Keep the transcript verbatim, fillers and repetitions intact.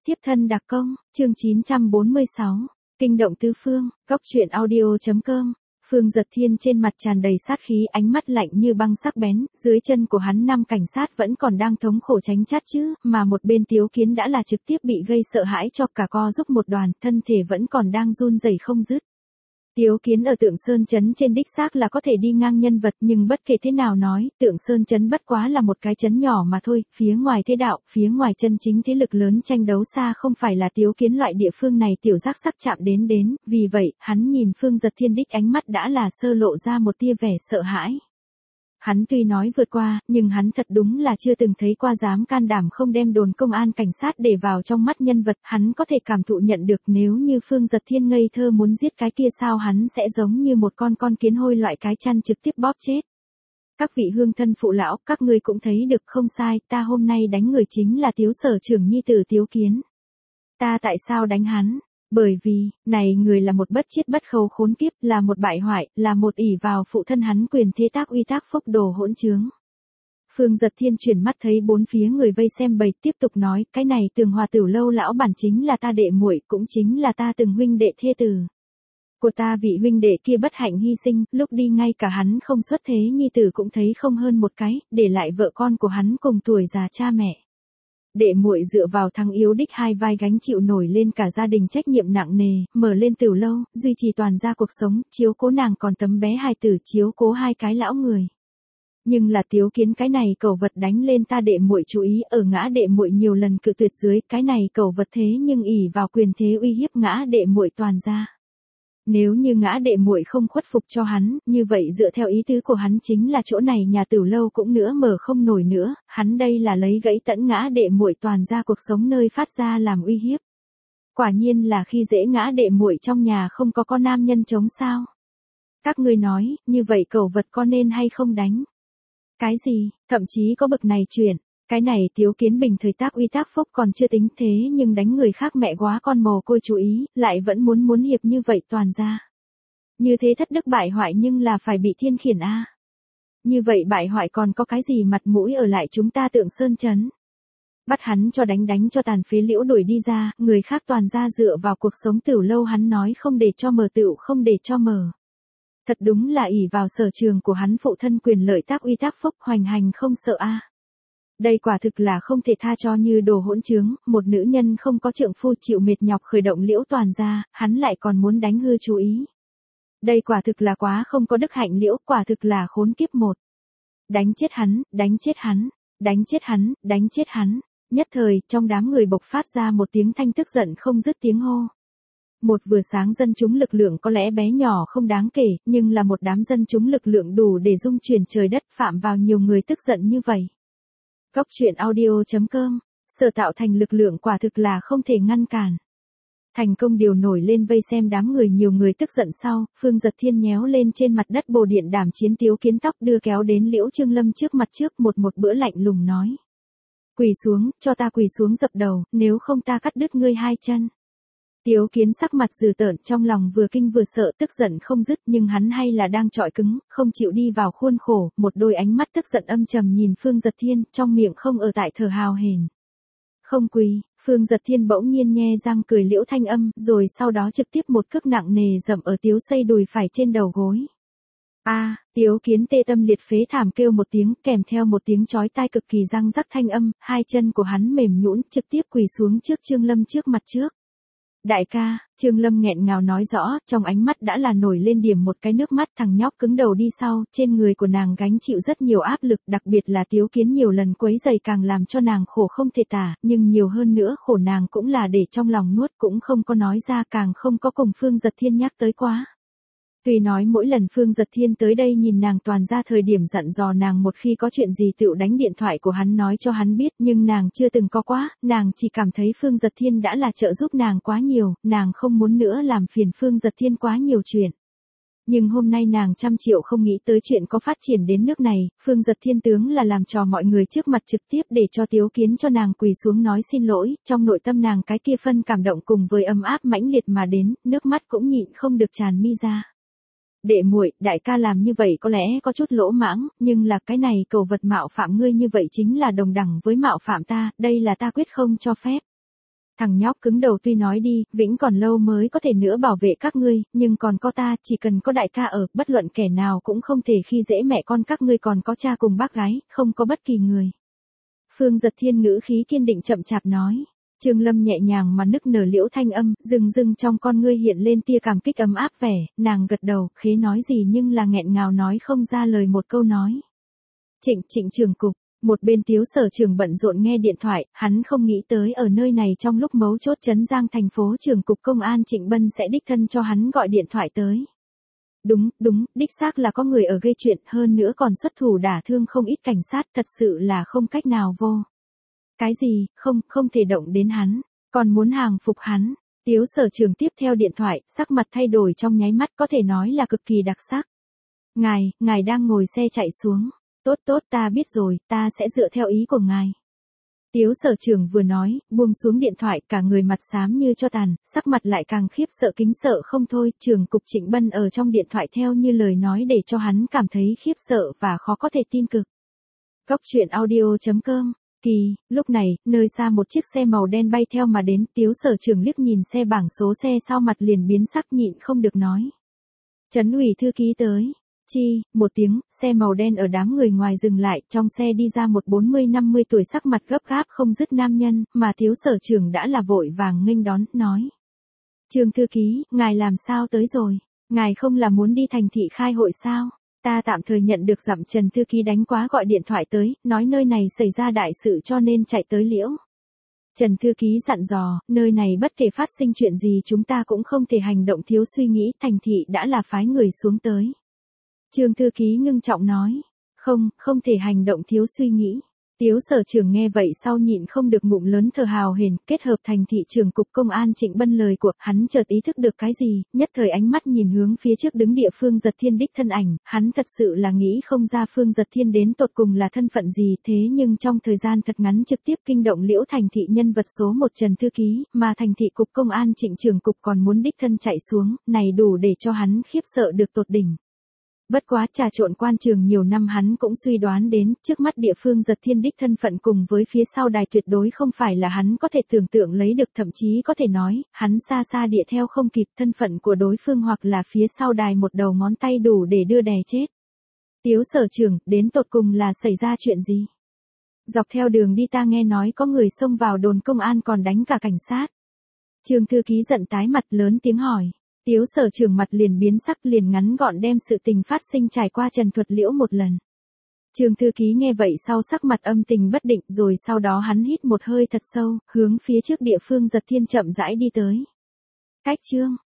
Tiếp thân đặc công, chương chín trăm bốn mươi sáu, kinh động tứ phương, góc truyện audio.com. Phương Giật Thiên trên mặt tràn đầy sát khí, ánh mắt lạnh như băng sắc bén, dưới chân của hắn năm cảnh sát vẫn còn đang thống khổ tránh chát chứ, mà một bên Tiếu Kiến đã là trực tiếp bị gây sợ hãi cho cả co giúp một đoàn, thân thể vẫn còn đang run rẩy không dứt. Tiếu Kiến ở Tượng Sơn Trấn trên đích xác là có thể đi ngang nhân vật, nhưng bất kể thế nào nói, Tượng Sơn Trấn bất quá là một cái trấn nhỏ mà thôi, phía ngoài thế đạo, phía ngoài chân chính thế lực lớn tranh đấu xa không phải là Tiếu Kiến loại địa phương này tiểu giác sắc chạm đến đến, vì vậy, hắn nhìn Phương Giật Thiên đích ánh mắt đã là sơ lộ ra một tia vẻ sợ hãi. Hắn tuy nói vượt qua, nhưng hắn thật đúng là chưa từng thấy qua dám can đảm không đem đồn công an cảnh sát để vào trong mắt nhân vật, hắn có thể cảm thụ nhận được nếu như Phương Giật Thiên ngây thơ muốn giết cái kia sao hắn sẽ giống như một con con kiến hôi loại cái chăn trực tiếp bóp chết. Các vị hương thân phụ lão, các ngươi cũng thấy được không sai, ta hôm nay đánh người chính là Tiếu sở trưởng nhi tử Tiếu Kiến. Ta tại sao đánh hắn? Bởi vì, này người là một bất chiết bất khấu khốn kiếp, là một bại hoại, là một ỷ vào phụ thân hắn quyền thế tác uy tác phúc đồ hỗn trướng. Phương Giật Thiên chuyển mắt thấy bốn phía người vây xem bầy, tiếp tục nói, cái này Tường Hòa Tửu lâu lão bản chính là ta đệ muội, cũng chính là ta từng huynh đệ thê tử của ta, vị huynh đệ kia bất hạnh hy sinh, lúc đi ngay cả hắn không xuất thế nhi tử cũng thấy không hơn một cái, để lại vợ con của hắn cùng tuổi già cha mẹ. Đệ muội dựa vào thằng yếu đích hai vai gánh chịu nổi lên cả gia đình trách nhiệm nặng nề, mở lên Tửu lâu, duy trì toàn gia cuộc sống, chiếu cố nàng còn tấm bé hài tử, chiếu cố hai cái lão người. Nhưng là Tiếu Kiến cái này cẩu vật đánh lên ta đệ muội chú ý, ở ngã đệ muội nhiều lần cự tuyệt dưới, cái này cẩu vật thế nhưng ỷ vào quyền thế uy hiếp ngã đệ muội toàn gia. Nếu như ngã đệ muội không khuất phục cho hắn, như vậy dựa theo ý tứ của hắn chính là chỗ này nhà Tửu lâu cũng nữa mở không nổi nữa, hắn đây là lấy gãy tẫn ngã đệ muội toàn ra cuộc sống nơi phát ra làm uy hiếp. Quả nhiên là khi dễ ngã đệ muội trong nhà không có con nam nhân chống sao. Các ngươi nói, như vậy cẩu vật có nên hay không đánh? Cái gì, thậm chí có bực này chuyện. Cái này Tiếu Kiến bình thời tác uy tác phúc còn chưa tính thế nhưng đánh người khác mẹ quá con mồ côi chú ý, lại vẫn muốn muốn hiệp như vậy toàn ra. Như thế thất đức bại hoại nhưng là phải bị thiên khiển a. Như vậy bại hoại còn có cái gì mặt mũi ở lại chúng ta Tượng Sơn Trấn. Bắt hắn cho đánh đánh cho tàn phế liễu đuổi đi ra, người khác toàn ra dựa vào cuộc sống Tửu lâu hắn nói không để cho mở tựu không để cho mở. Thật đúng là ỷ vào sở trường của hắn phụ thân quyền lợi tác uy tác phúc hoành hành không sợ a. Đây quả thực là không thể tha cho như đồ hỗn trướng, một nữ nhân không có trượng phu chịu mệt nhọc khởi động liễu toàn ra, hắn lại còn muốn đánh hư chú ý. Đây quả thực là quá không có đức hạnh liễu, quả thực là khốn kiếp một. Đánh chết hắn, đánh chết hắn, đánh chết hắn, đánh chết hắn. Nhất thời, trong đám người bộc phát ra một tiếng thanh tức giận không dứt tiếng hô. Một vừa sáng dân chúng lực lượng có lẽ bé nhỏ không đáng kể, nhưng là một đám dân chúng lực lượng đủ để dung chuyển trời đất phạm vào nhiều người tức giận như vậy. Góc truyện audio.com, sở tạo thành lực lượng quả thực là không thể ngăn cản. Thành công điều nổi lên vây xem đám người nhiều người tức giận sau, Phương Giật Thiên nhéo lên trên mặt đất bồ điện đảm chiến Tiếu Kiến tóc đưa kéo đến Liễu Trương Lâm trước mặt trước một một bữa lạnh lùng nói. Quỳ xuống, cho ta quỳ xuống dập đầu, nếu không ta cắt đứt ngươi hai chân. Tiếu Kiến sắc mặt dữ tợn trong lòng vừa kinh vừa sợ tức giận không dứt nhưng hắn hay là đang trọi cứng, không chịu đi vào khuôn khổ, một đôi ánh mắt tức giận âm trầm nhìn Phương Giật Thiên, trong miệng không ở tại thở hào hển. Không quỳ, Phương Giật Thiên bỗng nhiên nhe răng cười liễu thanh âm, rồi sau đó trực tiếp một cước nặng nề dậm ở Tiếu xây đùi phải trên đầu gối. A, à, Tiếu Kiến tê tâm liệt phế thảm kêu một tiếng, kèm theo một tiếng chói tai cực kỳ răng rắc thanh âm, hai chân của hắn mềm nhũn, trực tiếp quỳ xuống trước Trương Lâm trước mặt trước. Đại ca, Trương Lâm nghẹn ngào nói rõ, trong ánh mắt đã là nổi lên điểm một cái nước mắt, thằng nhóc cứng đầu đi sau, trên người của nàng gánh chịu rất nhiều áp lực, đặc biệt là Tiếu Kiến nhiều lần quấy giày càng làm cho nàng khổ không thể tả, nhưng nhiều hơn nữa khổ nàng cũng là để trong lòng nuốt, cũng không có nói ra, càng không có cùng Phương Giật Thiên nhắc tới quá. Tuy nói mỗi lần Phương Giật Thiên tới đây nhìn nàng toàn ra thời điểm dặn dò nàng một khi có chuyện gì tựu đánh điện thoại của hắn nói cho hắn biết, nhưng nàng chưa từng có quá, nàng chỉ cảm thấy Phương Giật Thiên đã là trợ giúp nàng quá nhiều, nàng không muốn nữa làm phiền Phương Giật Thiên quá nhiều chuyện. Nhưng hôm nay nàng trăm triệu không nghĩ tới chuyện có phát triển đến nước này, Phương Giật Thiên tướng là làm trò mọi người trước mặt trực tiếp để cho Tiếu Kiến cho nàng quỳ xuống nói xin lỗi, trong nội tâm nàng cái kia phân cảm động cùng với ấm áp mãnh liệt mà đến, nước mắt cũng nhịn không được tràn mi ra. Đệ muội, đại ca làm như vậy có lẽ có chút lỗ mãng, nhưng là cái này cầu vật mạo phạm ngươi như vậy chính là đồng đẳng với mạo phạm ta, đây là ta quyết không cho phép. Thằng nhóc cứng đầu tuy nói đi, Vĩnh còn lâu mới có thể nữa bảo vệ các ngươi, nhưng còn có ta, chỉ cần có đại ca ở, bất luận kẻ nào cũng không thể khi dễ mẹ con các ngươi, còn có cha cùng bác gái, không có bất kỳ người. Phương Giật Thiên ngữ khí kiên định chậm chạp nói. Trương Lâm nhẹ nhàng mà nức nở liễu thanh âm, rưng rưng trong con ngươi hiện lên tia cảm kích ấm áp vẻ, nàng gật đầu, khế nói gì nhưng là nghẹn ngào nói không ra lời một câu nói. Trịnh, Trịnh trưởng cục, một bên Tiếu Sở Trường bận rộn nghe điện thoại, hắn không nghĩ tới ở nơi này trong lúc mấu chốt trấn Giang thành phố trưởng cục công an Trịnh Bân sẽ đích thân cho hắn gọi điện thoại tới. Đúng, đúng, đích xác là có người ở gây chuyện, hơn nữa còn xuất thủ đả thương không ít cảnh sát, thật sự là không cách nào vô. Cái gì, không, không thể động đến hắn, còn muốn hàng phục hắn. Tiếu Sở Trường tiếp theo điện thoại, sắc mặt thay đổi trong nháy mắt, có thể nói là cực kỳ đặc sắc. Ngài, ngài đang ngồi xe chạy xuống. Tốt tốt, ta biết rồi, ta sẽ dựa theo ý của ngài. Tiếu Sở Trường vừa nói, buông xuống điện thoại, cả người mặt xám như cho tàn, sắc mặt lại càng khiếp sợ kính sợ không thôi. Trưởng cục Trịnh Bân ở trong điện thoại theo như lời nói để cho hắn cảm thấy khiếp sợ và khó có thể tin cực. Góc truyện audio chấm com. Kỳ, lúc này, nơi xa một chiếc xe màu đen bay theo mà đến, Tiếu Sở Trường liếc nhìn xe bảng số xe sau mặt liền biến sắc nhịn không được nói. Trấn ủy thư ký tới. Chi, một tiếng, xe màu đen ở đám người ngoài dừng lại, trong xe đi ra một bốn mươi năm mươi tuổi sắc mặt gấp gáp không dứt nam nhân, mà Tiếu Sở Trường đã là vội vàng nghênh đón, nói. Trương thư ký, ngài làm sao tới rồi? Ngài không là muốn đi thành thị khai hội sao? Ta tạm thời nhận được dặm Trần thư ký đánh quá gọi điện thoại tới, nói nơi này xảy ra đại sự cho nên chạy tới liễu. Trần thư ký dặn dò, nơi này bất kể phát sinh chuyện gì chúng ta cũng không thể hành động thiếu suy nghĩ, thành thị đã là phái người xuống tới. Trương thư ký ngưng trọng nói, không, không thể hành động thiếu suy nghĩ. Tiếu Sở Trường nghe vậy sau nhịn không được ngụm lớn thở hào hển, kết hợp thành thị trưởng cục công an Trịnh Bân lời của hắn chợt ý thức được cái gì, nhất thời ánh mắt nhìn hướng phía trước đứng địa Phương Giật Thiên đích thân ảnh, hắn thật sự là nghĩ không ra Phương Giật Thiên đến tột cùng là thân phận gì, thế nhưng trong thời gian thật ngắn trực tiếp kinh động liễu thành thị nhân vật số một Trần thư ký, mà thành thị cục công an Trịnh trưởng cục còn muốn đích thân chạy xuống, này đủ để cho hắn khiếp sợ được tột đỉnh. Bất quá trà trộn quan trường nhiều năm hắn cũng suy đoán đến, trước mắt địa Phương Giật Thiên đích thân phận cùng với phía sau đài tuyệt đối không phải là hắn có thể tưởng tượng lấy được, thậm chí có thể nói, hắn xa xa địa theo không kịp thân phận của đối phương hoặc là phía sau đài một đầu ngón tay đủ để đưa đè chết. Tiếu Sở Trường, đến tột cùng là xảy ra chuyện gì? Dọc theo đường đi ta nghe nói có người xông vào đồn công an còn đánh cả cảnh sát. Trương thư ký giận tái mặt lớn tiếng hỏi. Tiếu Sở Trường mặt liền biến sắc liền ngắn gọn đem sự tình phát sinh trải qua trần thuật liễu một lần. Trương thư ký nghe vậy sau sắc mặt âm tình bất định rồi sau đó hắn hít một hơi thật sâu, hướng phía trước địa Phương Giật Thiên chậm rãi đi tới. Cách chương